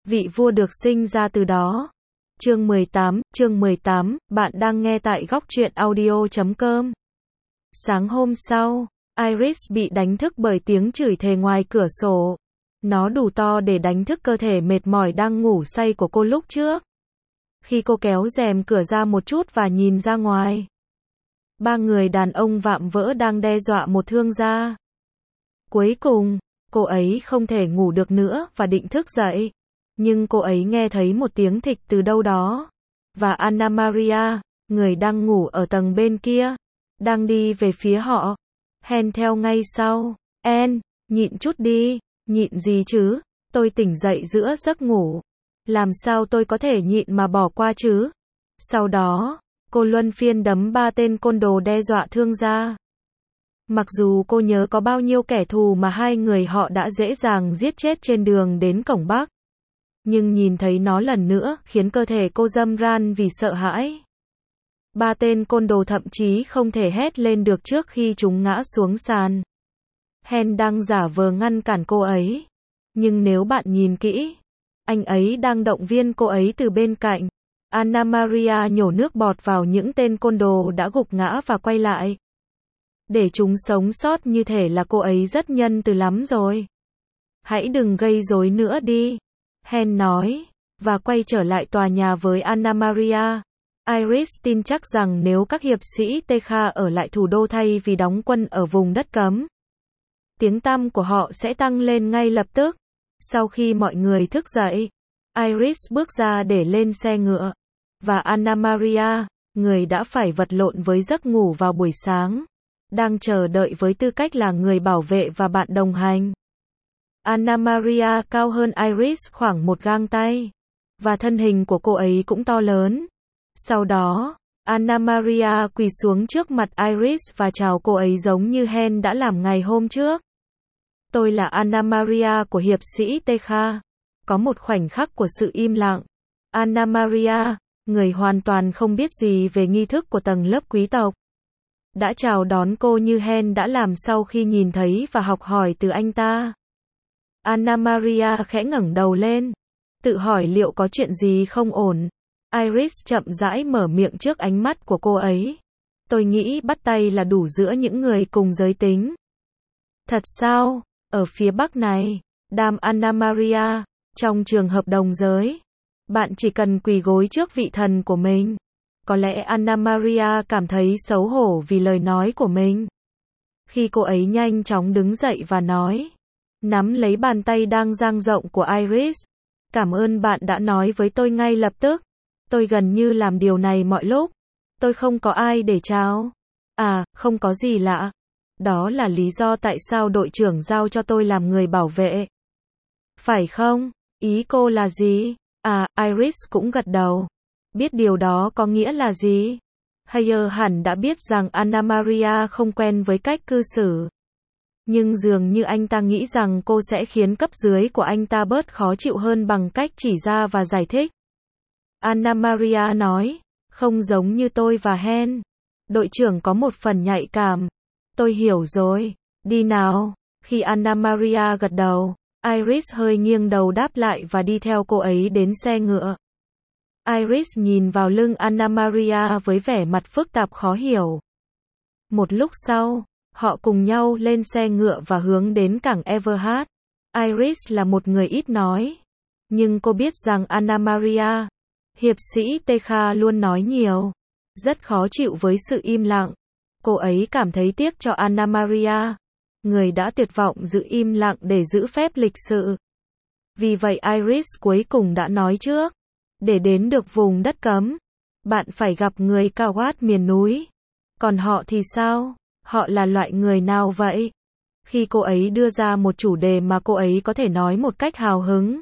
vị vua được sinh ra từ đó. Chương 18, bạn đang nghe tại góc truyện audio.com. Sáng hôm sau, Iris bị đánh thức bởi tiếng chửi thề ngoài cửa sổ. Nó đủ to để đánh thức cơ thể mệt mỏi đang ngủ say của cô lúc trước. Khi cô kéo rèm cửa ra một chút và nhìn ra ngoài, ba người đàn ông vạm vỡ đang đe dọa một thương gia. Cuối cùng, cô ấy không thể ngủ được nữa và định thức dậy. Nhưng cô ấy nghe thấy một tiếng thịch từ đâu đó. Và Anna Maria, người đang ngủ ở tầng bên kia, đang đi về phía họ. Hen theo ngay sau. En, nhịn chút đi. Nhịn gì chứ? Tôi tỉnh dậy giữa giấc ngủ. Làm sao tôi có thể nhịn mà bỏ qua chứ? Sau đó, cô luân phiên đấm ba tên côn đồ đe dọa thương gia. Mặc dù cô nhớ có bao nhiêu kẻ thù mà hai người họ đã dễ dàng giết chết trên đường đến cổng Bắc. Nhưng nhìn thấy nó lần nữa khiến cơ thể cô râm ran vì sợ hãi. Ba tên côn đồ thậm chí không thể hét lên được trước khi chúng ngã xuống sàn. Hen đang giả vờ ngăn cản cô ấy. Nhưng nếu bạn nhìn kỹ, anh ấy đang động viên cô ấy từ bên cạnh. Anna Maria nhổ nước bọt vào những tên côn đồ đã gục ngã và quay lại. Để chúng sống sót như thể là cô ấy rất nhân từ lắm rồi. Hãy đừng gây rối nữa đi. Hen nói, và quay trở lại tòa nhà với Anna Maria. Iris tin chắc rằng nếu các hiệp sĩ Tekha ở lại thủ đô thay vì đóng quân ở vùng đất cấm, tiếng tăm của họ sẽ tăng lên ngay lập tức. Sau khi mọi người thức dậy, Iris bước ra để lên xe ngựa. Và Anna Maria, người đã phải vật lộn với giấc ngủ vào buổi sáng, đang chờ đợi với tư cách là người bảo vệ và bạn đồng hành. Anna Maria cao hơn Iris khoảng một gang tay. Và thân hình của cô ấy cũng to lớn. Sau đó, Anna Maria quỳ xuống trước mặt Iris và chào cô ấy giống như Hen đã làm ngày hôm trước. Tôi là Anna Maria của hiệp sĩ Tekha. Có một khoảnh khắc của sự im lặng. Anna Maria, người hoàn toàn không biết gì về nghi thức của tầng lớp quý tộc, đã chào đón cô như Hen đã làm sau khi nhìn thấy và học hỏi từ anh ta. Anna Maria khẽ ngẩng đầu lên, tự hỏi liệu có chuyện gì không ổn. Iris chậm rãi mở miệng trước ánh mắt của cô ấy. Tôi nghĩ bắt tay là đủ giữa những người cùng giới tính. Thật sao? Ở phía Bắc này, Đam Anna Maria, trong trường hợp đồng giới, bạn chỉ cần quỳ gối trước vị thần của mình. Có lẽ Anna Maria cảm thấy xấu hổ vì lời nói của mình. Khi cô ấy nhanh chóng đứng dậy và nói, nắm lấy bàn tay đang dang rộng của Iris. Cảm ơn bạn đã nói với tôi ngay lập tức. Tôi gần như làm điều này mọi lúc. Tôi không có ai để chào. À, không có gì lạ. Đó là lý do tại sao đội trưởng giao cho tôi làm người bảo vệ. Phải không? Ý cô là gì? À, Iris cũng gật đầu. Biết điều đó có nghĩa là gì? Hayer hẳn đã biết rằng Anna Maria không quen với cách cư xử. Nhưng dường như anh ta nghĩ rằng cô sẽ khiến cấp dưới của anh ta bớt khó chịu hơn bằng cách chỉ ra và giải thích. Anna Maria nói, không giống như tôi và Hen. Đội trưởng có một phần nhạy cảm. Tôi hiểu rồi. Đi nào. Khi Anna Maria gật đầu, Iris hơi nghiêng đầu đáp lại và đi theo cô ấy đến xe ngựa. Iris nhìn vào lưng Anna Maria với vẻ mặt phức tạp khó hiểu. Một lúc sau, họ cùng nhau lên xe ngựa và hướng đến cảng Everhard. Iris là một người ít nói. Nhưng cô biết rằng Anna Maria, hiệp sĩ Tekha luôn nói nhiều. Rất khó chịu với sự im lặng. Cô ấy cảm thấy tiếc cho Anna Maria, người đã tuyệt vọng giữ im lặng để giữ phép lịch sự. Vì vậy Iris cuối cùng đã nói trước. Để đến được vùng đất cấm, bạn phải gặp người Kawat miền núi. Còn họ thì sao? Họ là loại người nào vậy? Khi cô ấy đưa ra một chủ đề mà cô ấy có thể nói một cách hào hứng,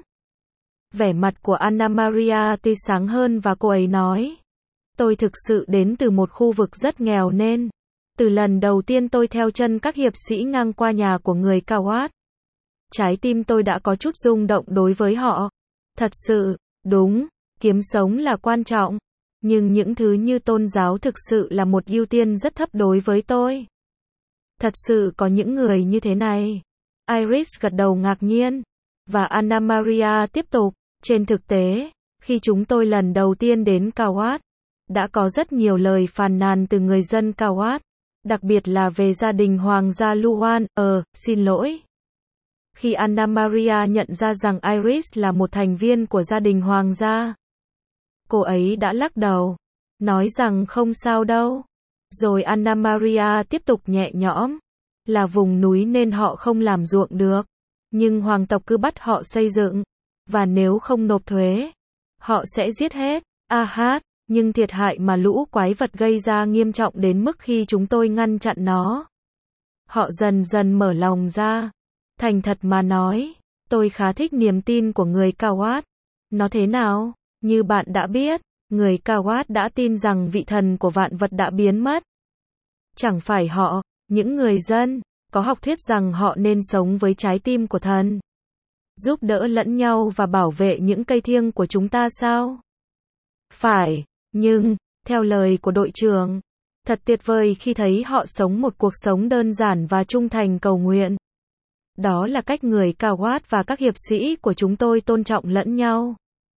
vẻ mặt của Anna Maria tươi sáng hơn và cô ấy nói, tôi thực sự đến từ một khu vực rất nghèo nên, từ lần đầu tiên tôi theo chân các hiệp sĩ ngang qua nhà của người Kawat, trái tim tôi đã có chút rung động đối với họ. Thật sự, đúng, kiếm sống là quan trọng, nhưng những thứ như tôn giáo thực sự là một ưu tiên rất thấp đối với tôi. Thật sự có những người như thế này. Iris gật đầu ngạc nhiên. Và Anna Maria tiếp tục. Trên thực tế, khi chúng tôi lần đầu tiên đến Kawat, đã có rất nhiều lời phàn nàn từ người dân Kawat, đặc biệt là về gia đình Hoàng gia Luan. Xin lỗi. Khi Anna Maria nhận ra rằng Iris là một thành viên của gia đình Hoàng gia, cô ấy đã lắc đầu, nói rằng không sao đâu. Rồi Anna Maria tiếp tục nhẹ nhõm, là vùng núi nên họ không làm ruộng được, nhưng hoàng tộc cứ bắt họ xây dựng, và nếu không nộp thuế, họ sẽ giết hết. Nhưng thiệt hại mà lũ quái vật gây ra nghiêm trọng đến mức khi chúng tôi ngăn chặn nó, họ dần dần mở lòng ra. Thành thật mà nói, tôi khá thích niềm tin của người Kawat. Nó thế nào? Như bạn đã biết, người Kawat đã tin rằng vị thần của vạn vật đã biến mất. Chẳng phải họ, những người dân, có học thuyết rằng họ nên sống với trái tim của thần, giúp đỡ lẫn nhau và bảo vệ những cây thiêng của chúng ta sao? Phải, nhưng, theo lời của đội trưởng, thật tuyệt vời khi thấy họ sống một cuộc sống đơn giản và trung thành cầu nguyện. Đó là cách người Kawat và các hiệp sĩ của chúng tôi tôn trọng lẫn nhau.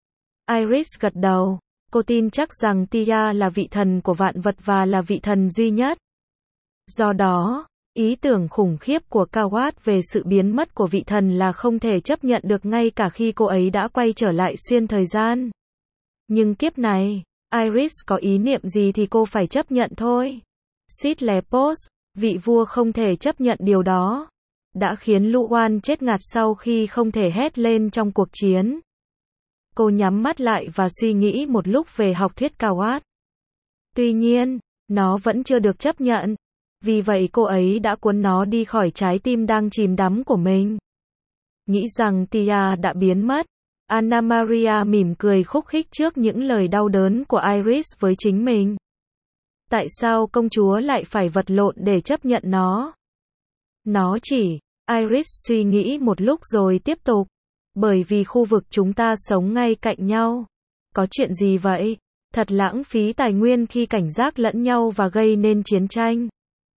Iris gật đầu. Cô tin chắc rằng Tia là vị thần của vạn vật và là vị thần duy nhất. Do đó, ý tưởng khủng khiếp của Kawat về sự biến mất của vị thần là không thể chấp nhận được ngay cả khi cô ấy đã quay trở lại xuyên thời gian. Nhưng kiếp này, Iris có ý niệm gì thì cô phải chấp nhận thôi. Sid Lepos, vị vua không thể chấp nhận điều đó, đã khiến Luan chết ngạt sau khi không thể hét lên trong cuộc chiến. Cô nhắm mắt lại và suy nghĩ một lúc về học thuyết Kawat. Tuy nhiên, nó vẫn chưa được chấp nhận. Vì vậy cô ấy đã cuốn nó đi khỏi trái tim đang chìm đắm của mình. Nghĩ rằng Tia đã biến mất, Anna Maria mỉm cười khúc khích trước những lời đau đớn của Iris với chính mình. Tại sao công chúa lại phải vật lộn để chấp nhận nó? Nó chỉ, Iris suy nghĩ một lúc rồi tiếp tục. Bởi vì khu vực chúng ta sống ngay cạnh nhau. Có chuyện gì vậy? Thật lãng phí tài nguyên khi cảnh giác lẫn nhau và gây nên chiến tranh.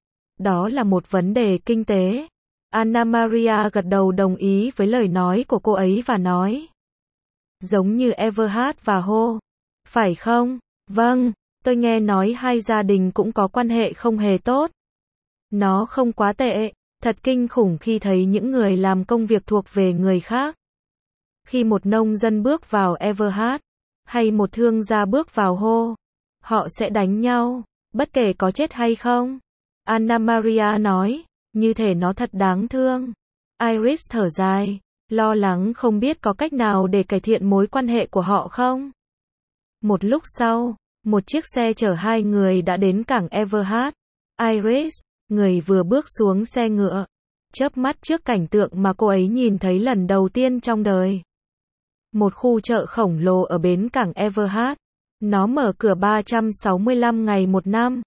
Đó là một vấn đề kinh tế. Anna Maria gật đầu đồng ý với lời nói của cô ấy và nói. Giống như Everhard và Ho. Phải không? Vâng, tôi nghe nói hai gia đình cũng có quan hệ không hề tốt. Nó không quá tệ, thật kinh khủng khi thấy những người làm công việc thuộc về người khác. Khi một nông dân bước vào Everhard, hay một thương gia bước vào Ho, họ sẽ đánh nhau, bất kể có chết hay không. Anna Maria nói, như thể nó thật đáng thương. Iris thở dài, lo lắng không biết có cách nào để cải thiện mối quan hệ của họ không. Một lúc sau, một chiếc xe chở hai người đã đến cảng Everhard. Iris, người vừa bước xuống xe ngựa, chớp mắt trước cảnh tượng mà cô ấy nhìn thấy lần đầu tiên trong đời. Một khu chợ khổng lồ ở bến cảng Everhard. Nó mở cửa 365 ngày một năm,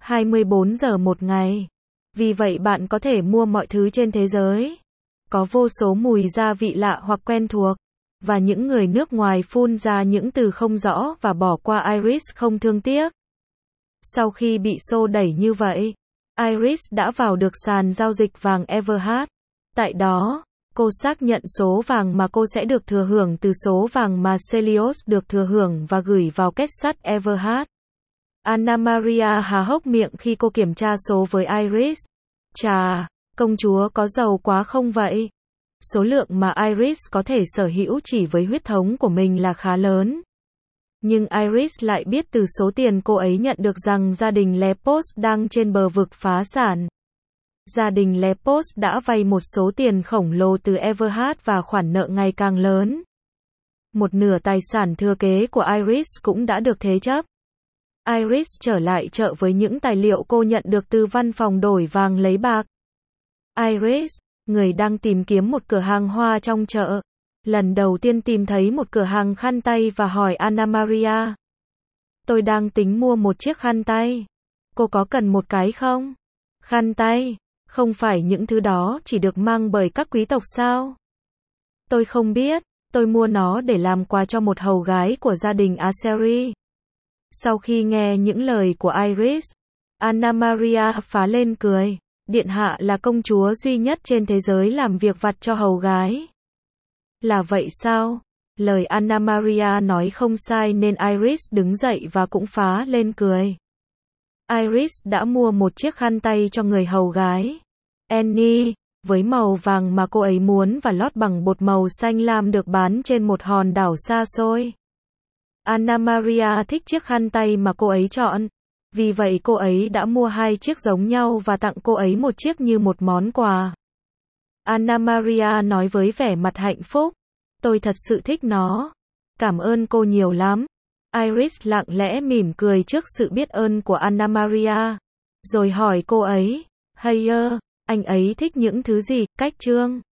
24 giờ một ngày. Vì vậy bạn có thể mua mọi thứ trên thế giới. Có vô số mùi gia vị lạ hoặc quen thuộc. Và những người nước ngoài phun ra những từ không rõ và bỏ qua Iris không thương tiếc. Sau khi bị xô đẩy như vậy, Iris đã vào được sàn giao dịch vàng Everhard. Tại đó, cô xác nhận số vàng mà cô sẽ được thừa hưởng từ số vàng mà Celios được thừa hưởng và gửi vào kết sắt Everhard. Anna Maria há hốc miệng khi cô kiểm tra số với Iris. Chà, công chúa có giàu quá không vậy? Số lượng mà Iris có thể sở hữu chỉ với huyết thống của mình là khá lớn. Nhưng Iris lại biết từ số tiền cô ấy nhận được rằng gia đình Lepos đang trên bờ vực phá sản. Gia đình Lepos đã vay một số tiền khổng lồ từ Everhard và khoản nợ ngày càng lớn. Một nửa tài sản thừa kế của Iris cũng đã được thế chấp. Iris trở lại chợ với những tài liệu cô nhận được từ văn phòng đổi vàng lấy bạc. Iris, người đang tìm kiếm một cửa hàng hoa trong chợ, lần đầu tiên tìm thấy một cửa hàng khăn tay và hỏi Anna Maria. Tôi đang tính mua một chiếc khăn tay. Cô có cần một cái không? Khăn tay, không phải những thứ đó chỉ được mang bởi các quý tộc sao? Tôi không biết, tôi mua nó để làm quà cho một hầu gái của gia đình Aseri. Sau khi nghe những lời của Iris, Anna Maria phá lên cười. Điện hạ là công chúa duy nhất trên thế giới làm việc vặt cho hầu gái. Là vậy sao? Lời Anna Maria nói không sai nên Iris đứng dậy và cũng phá lên cười. Iris đã mua một chiếc khăn tay cho người hầu gái Annie, với màu vàng mà cô ấy muốn và lót bằng bột màu xanh lam được bán trên một hòn đảo xa xôi. Anna Maria thích chiếc khăn tay mà cô ấy chọn. Vì vậy cô ấy đã mua 2 chiếc giống nhau và tặng cô ấy một chiếc như một món quà. Anna Maria nói với vẻ mặt hạnh phúc. Tôi thật sự thích nó. Cảm ơn cô nhiều lắm. Iris lặng lẽ mỉm cười trước sự biết ơn của Anna Maria. Rồi hỏi cô ấy, anh ấy thích những thứ gì, cách chương?